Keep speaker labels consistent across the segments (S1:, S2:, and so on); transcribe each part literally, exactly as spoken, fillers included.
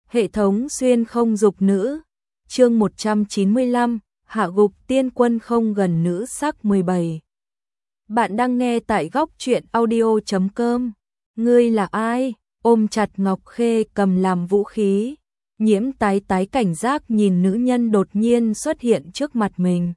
S1: Hệ thống xuyên không dục nữ. Chương một trăm chín mươi lăm, hạ gục tiên quân không gần nữ sắc mười bảy. Bạn đang nghe tại góc truyện audio chấm com. Ngươi là ai? Ôm chặt Ngọc Khê cầm làm vũ khí. Nhiễm tái tái cảnh giác nhìn nữ nhân đột nhiên xuất hiện trước mặt mình.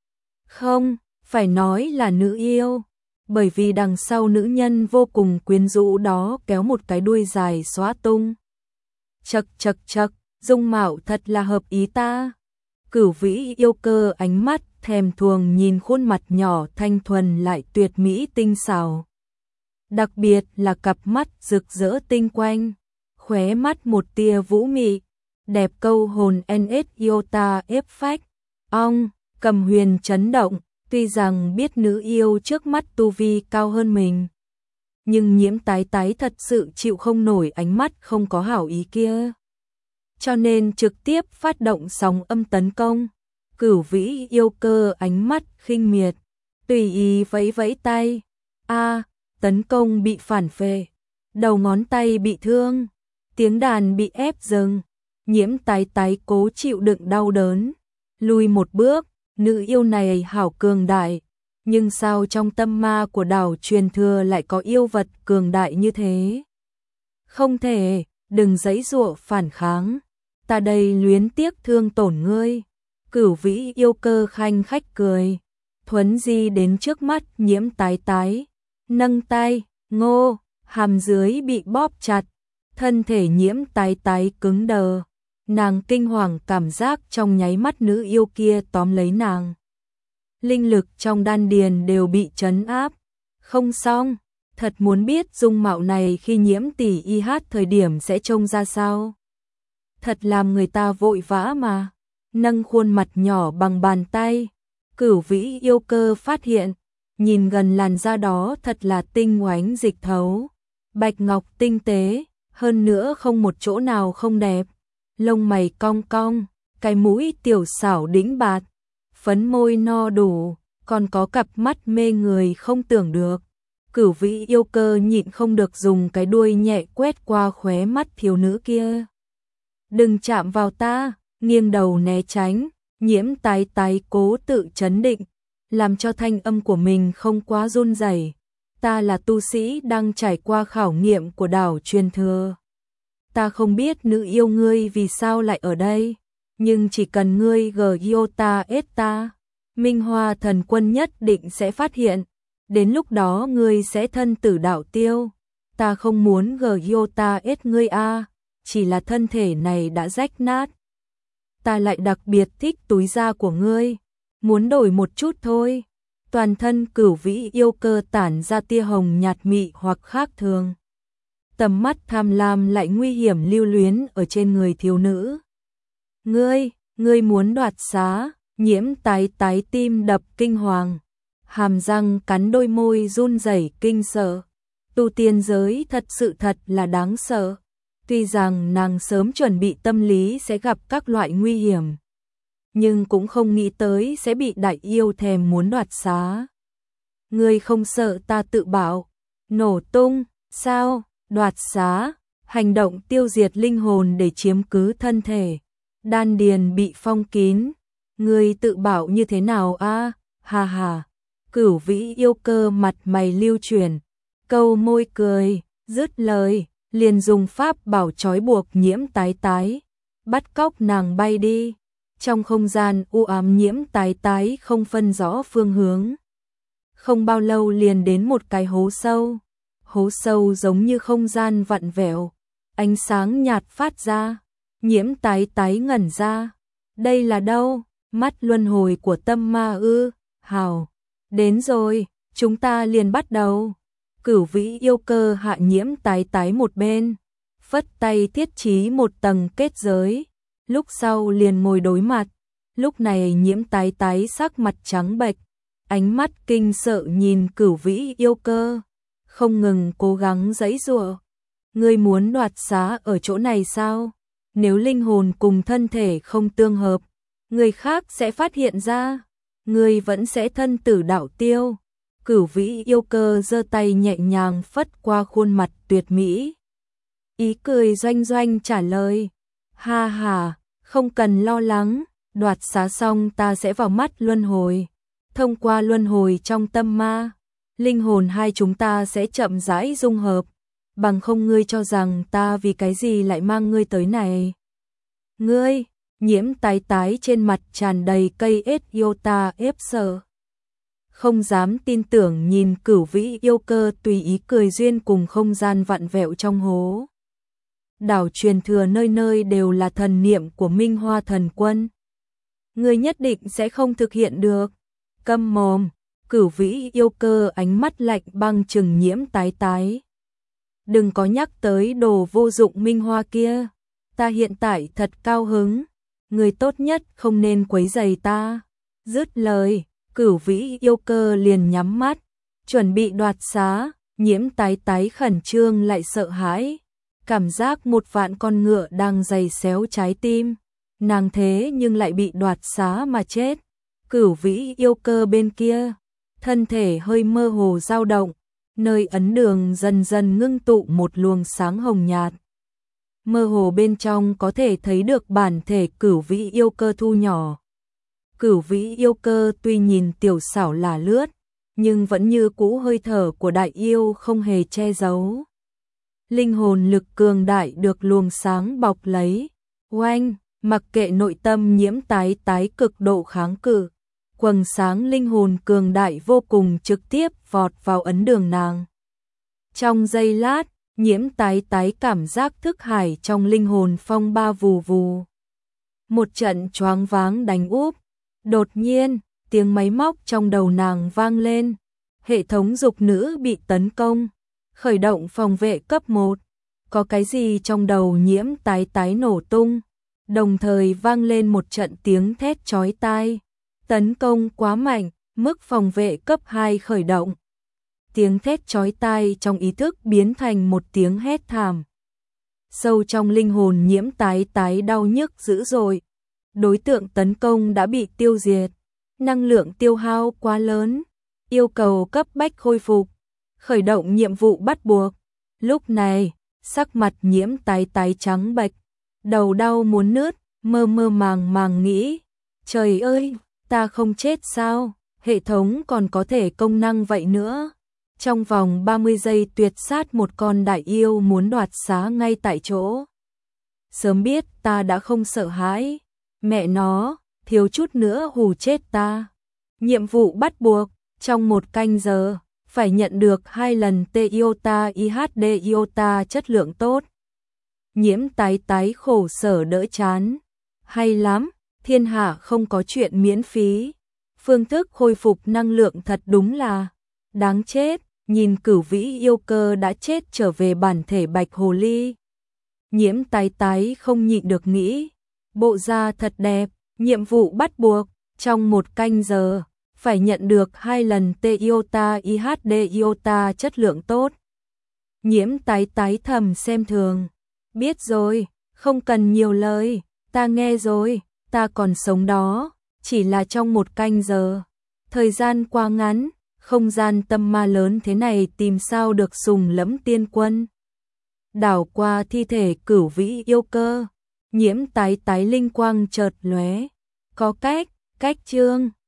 S1: Không, phải nói là nữ yêu. Bởi vì đằng sau nữ nhân vô cùng quyến rũ đó kéo một cái đuôi dài xóa tung. Chật chật chật, dung mạo thật là hợp ý ta. Cửu Vĩ yêu cơ ánh mắt thèm thuồng nhìn khuôn mặt nhỏ thanh thuần lại tuyệt mỹ tinh xảo. Đặc biệt là cặp mắt rực rỡ tinh quanh, khóe mắt một tia vũ mị, đẹp câu hồn en ét iota ép phách. Ong, Cầm Huyền chấn động, tuy rằng biết nữ yêu trước mắt tu vi cao hơn mình, nhưng Nhiễm tái tái thật sự chịu không nổi ánh mắt không có hảo ý kia. Cho nên trực tiếp phát động sóng âm tấn công. Cửu Vĩ yêu cơ ánh mắt khinh miệt, tùy ý vẫy vẫy tay. A, tấn công bị phản phệ, đầu ngón tay bị thương, tiếng đàn bị ép dừng. Nhiễm tái tái cố chịu đựng đau đớn, lùi một bước. Nữ yêu này hảo cường đại, nhưng sao trong tâm ma của đảo truyền thừa lại có yêu vật cường đại như thế? Không thể, đừng giãy giụa phản kháng, ta đây luyến tiếc thương tổn ngươi. Cửu Vĩ yêu cơ khanh khách cười, thuấn di đến trước mắt Nhiễm tái tái, nâng tay, ngô, hàm dưới bị bóp chặt, thân thể Nhiễm tái tái cứng đờ. Nàng kinh hoàng cảm giác trong nháy mắt nữ yêu kia tóm lấy nàng. Linh lực trong đan điền đều bị trấn áp. Không xong, thật muốn biết dung mạo này khi Nhiễm tỷ y hát thời điểm sẽ trông ra sao. Thật làm người ta vội vã mà. Nâng khuôn mặt nhỏ bằng bàn tay, Cửu Vĩ yêu cơ phát hiện, nhìn gần làn da đó thật là tinh oánh dịch thấu, bạch ngọc tinh tế, hơn nữa không một chỗ nào không đẹp. Lông mày cong cong, cái mũi tiểu xảo đĩnh bạt, phấn môi no đủ, còn có cặp mắt mê người không tưởng được. Cửu Vĩ yêu cơ nhịn không được dùng cái đuôi nhẹ quét qua khóe mắt thiếu nữ kia. Đừng chạm vào ta, nghiêng đầu né tránh. Nhiễm tái tái cố tự trấn định, làm cho thanh âm của mình không quá run rẩy. Ta là tu sĩ đang trải qua khảo nghiệm của đảo truyền thừa. Ta không biết nữ yêu ngươi vì sao lại ở đây, nhưng chỉ cần ngươi giota ết ta, Minh Hoa thần quân nhất định sẽ phát hiện, đến lúc đó ngươi sẽ thân tử đạo tiêu. Ta không muốn giota ết ngươi a, chỉ là thân thể này đã rách nát. Ta lại đặc biệt thích túi da của ngươi, muốn đổi một chút thôi. Toàn thân Cửu Vĩ yêu cơ tản ra tia hồng nhạt mị hoặc khác thường. Tầm mắt tham lam lại nguy hiểm lưu luyến ở trên người thiếu nữ. Ngươi, ngươi muốn đoạt xá? Nhiễm tái tái tim đập kinh hoàng, hàm răng cắn đôi môi run rẩy kinh sợ. Tu tiên giới thật sự thật là đáng sợ. Tuy rằng nàng sớm chuẩn bị tâm lý sẽ gặp các loại nguy hiểm, nhưng cũng không nghĩ tới sẽ bị đại yêu thèm muốn đoạt xá. Ngươi không sợ ta tự bạo, nổ tung, sao? Đoạt xá, hành động tiêu diệt linh hồn để chiếm cứ thân thể, đan điền bị phong kín. Ngươi tự bảo như thế nào a? À? Ha ha. Cửu Vĩ yêu cơ mặt mày lưu chuyển, câu môi cười, dứt lời, liền dùng pháp bảo trói buộc Nhiễm tái tái, bắt cóc nàng bay đi. Trong không gian u ám Nhiễm tái tái không phân rõ phương hướng. Không bao lâu liền đến một cái hố sâu. Hố sâu giống như không gian vặn vẹo, ánh sáng nhạt phát ra. Nhiễm tái tái ngẩn ra. Đây là đâu? Mắt luân hồi của tâm ma ư? Hào, đến rồi, chúng ta liền bắt đầu. Cửu Vĩ yêu cơ hạ Nhiễm tái tái một bên, phất tay thiết trí một tầng kết giới, lúc sau liền ngồi đối mặt. Lúc này Nhiễm tái tái sắc mặt trắng bệch, ánh mắt kinh sợ nhìn Cửu Vĩ yêu cơ, không ngừng cố gắng giãy giụa. Ngươi muốn đoạt xá ở chỗ này sao? Nếu linh hồn cùng thân thể không tương hợp, người khác sẽ phát hiện ra, ngươi vẫn sẽ thân tử đạo tiêu. Cửu Vĩ yêu cơ giơ tay nhẹ nhàng phất qua khuôn mặt tuyệt mỹ. Ý cười doanh doanh trả lời, Ha ha, không cần lo lắng, đoạt xá xong ta sẽ vào mắt luân hồi. Thông qua luân hồi trong tâm ma, linh hồn hai chúng ta sẽ chậm rãi dung hợp. Bằng không ngươi cho rằng ta vì cái gì lại mang ngươi tới này? Ngươi, Nhiễm tái tái trên mặt tràn đầy cây ết yêu ta ép sợ. Không dám tin tưởng nhìn Cửu Vĩ yêu cơ tùy ý cười duyên cùng không gian vặn vẹo trong hố. Đảo truyền thừa nơi nơi đều là thần niệm của Minh Hoa Thần Quân. Ngươi nhất định sẽ không thực hiện được. Câm mồm, Cửu Vĩ yêu cơ ánh mắt lạnh băng trừng Nhiễm tái tái. Đừng có nhắc tới đồ vô dụng Minh Hoa kia. Ta hiện tại thật cao hứng. Người tốt nhất không nên quấy rầy ta. Dứt lời, Cửu Vĩ yêu cơ liền nhắm mắt, chuẩn bị đoạt xá. Nhiễm tái tái khẩn trương lại sợ hãi. Cảm giác một vạn con ngựa đang giày xéo trái tim. Nàng thế nhưng lại bị đoạt xá mà chết. Cửu Vĩ yêu cơ bên kia, thân thể hơi mơ hồ dao động, nơi ấn đường dần dần ngưng tụ một luồng sáng hồng nhạt. Mơ hồ bên trong có thể thấy được bản thể Cửu Vĩ yêu cơ thu nhỏ. Cửu Vĩ yêu cơ tuy nhìn tiểu xảo là lướt, nhưng vẫn như cũ hơi thở của đại yêu không hề che giấu. Linh hồn lực cường đại được luồng sáng bọc lấy. Oanh, mặc kệ nội tâm Nhiễm tái tái cực độ kháng cự, quầng sáng linh hồn cường đại vô cùng trực tiếp vọt vào ấn đường nàng. Trong giây lát, Nhiễm tái tái cảm giác thức hải trong linh hồn phong ba vù vù. Một trận choáng váng đánh úp. Đột nhiên, tiếng máy móc trong đầu nàng vang lên. Hệ thống dục nữ bị tấn công. Khởi động phòng vệ cấp một. Có cái gì trong đầu Nhiễm tái tái nổ tung. Đồng thời vang lên một trận tiếng thét chói tai. Tấn công quá mạnh, mức phòng vệ cấp hai khởi động. Tiếng thét chói tai trong ý thức biến thành một tiếng hét thảm. Sâu trong linh hồn Nhiễm tái tái đau nhức dữ dội. Đối tượng tấn công đã bị tiêu diệt. Năng lượng tiêu hao quá lớn. Yêu cầu cấp bách khôi phục. Khởi động nhiệm vụ bắt buộc. Lúc này, sắc mặt Nhiễm tái tái trắng bệch. Đầu đau muốn nứt, mơ mơ màng màng nghĩ. Trời ơi, ta không chết sao? Hệ thống còn có thể công năng vậy nữa. Trong vòng ba mươi giây tuyệt sát một con đại yêu muốn đoạt xá ngay tại chỗ. Sớm biết ta đã không sợ hãi. Mẹ nó, thiếu chút nữa hù chết ta. Nhiệm vụ bắt buộc, trong một canh giờ, phải nhận được hai lần T iota i hát đê iota chất lượng tốt. Nhiễm tái tái khổ sở đỡ chán. Hay lắm, thiên hạ không có chuyện miễn phí. Phương thức khôi phục năng lượng thật đúng là đáng chết. Nhìn Cửu Vĩ yêu cơ đã chết trở về bản thể bạch hồ ly. Nhiễm tái tái không nhịn được nghĩ. Bộ da thật đẹp, nhiệm vụ bắt buộc, trong một canh giờ, phải nhận được hai lần T iota i hát đê iota chất lượng tốt. Nhiễm tái tái thầm xem thường. Biết rồi, không cần nhiều lời, ta nghe rồi, ta còn sống đó, chỉ là trong một canh giờ. Thời gian quá ngắn, không gian tâm ma lớn thế này tìm sao được sùng lẫm tiên quân. Đảo qua thi thể Cửu Vĩ yêu cơ, Nhiễm tái tái linh quang chợt lóe. Có cách, cách chương.